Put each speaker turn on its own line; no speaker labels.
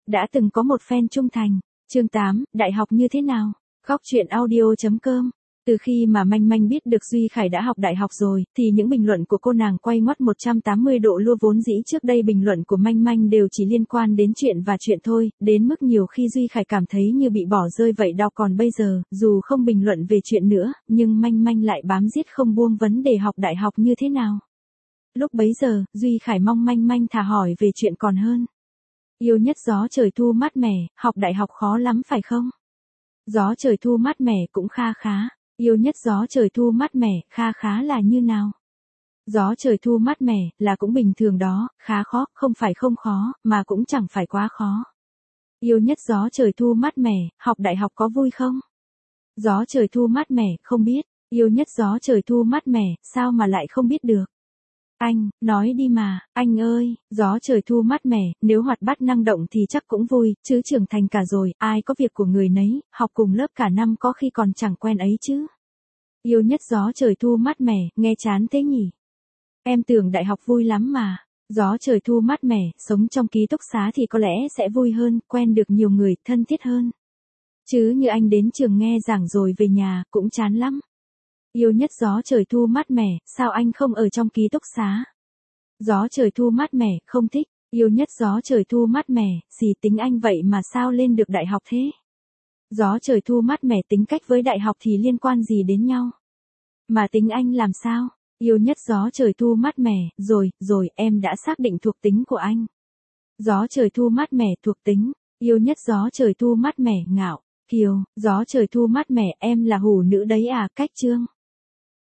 đã từng có một fan trung thành. Chương 8, đại học như thế nào? Góc truyện audio.com. Từ khi mà Manh Manh biết được Duy Khải đã học đại học rồi, thì những bình luận của cô nàng quay ngoắt 180 độ luôn. Vốn dĩ trước đây bình luận của Manh Manh đều chỉ liên quan đến chuyện và chuyện thôi, đến mức nhiều khi Duy Khải cảm thấy như bị bỏ rơi vậy đó. Còn bây giờ, dù không bình luận về chuyện nữa, nhưng Manh Manh lại bám giết không buông vấn đề học đại học như thế nào. Lúc bấy giờ, Duy Khải mong Manh Manh thả hỏi về chuyện còn hơn. Yêu nhất gió trời thu mát mẻ, học đại học khó lắm phải không? Gió trời thu mát mẻ cũng kha khá. Yêu nhất gió trời thu mát mẻ, kha khá là như nào? Gió trời thu mát mẻ, là cũng bình thường đó, khá khó, không phải không khó, mà cũng chẳng phải quá khó. Yêu nhất gió trời thu mát mẻ, học đại học có vui không? Gió trời thu mát mẻ, không biết. Yêu nhất gió trời thu mát mẻ, sao mà lại không biết được? Anh, nói đi mà, anh ơi, gió trời thu mát mẻ, nếu hoạt bát năng động thì chắc cũng vui, chứ trưởng thành cả rồi, ai có việc của người nấy, học cùng lớp cả năm có khi còn chẳng quen ấy chứ. Yêu nhất gió trời thu mát mẻ, nghe chán thế nhỉ? Em tưởng đại học vui lắm mà. Gió trời thu mát mẻ, sống trong ký túc xá thì có lẽ sẽ vui hơn, quen được nhiều người, thân thiết hơn. Chứ như anh đến trường nghe giảng rồi về nhà, cũng chán lắm. Yêu nhất gió trời thu mát mẻ, sao anh không ở trong ký túc xá? Gió trời thu mát mẻ, không thích. Yêu nhất gió trời thu mát mẻ, xì tính anh vậy mà sao lên được đại học thế? Gió trời thu mát mẻ tính cách với đại học thì liên quan gì đến nhau? Mà tính anh làm sao? Yêu nhất gió trời thu mát mẻ, rồi, em đã xác định thuộc tính của anh. Gió trời thu mát mẻ thuộc tính. Yêu nhất gió trời thu mát mẻ, ngạo, kiều. Gió trời thu mát mẻ, em là hủ nữ đấy à, cách chương.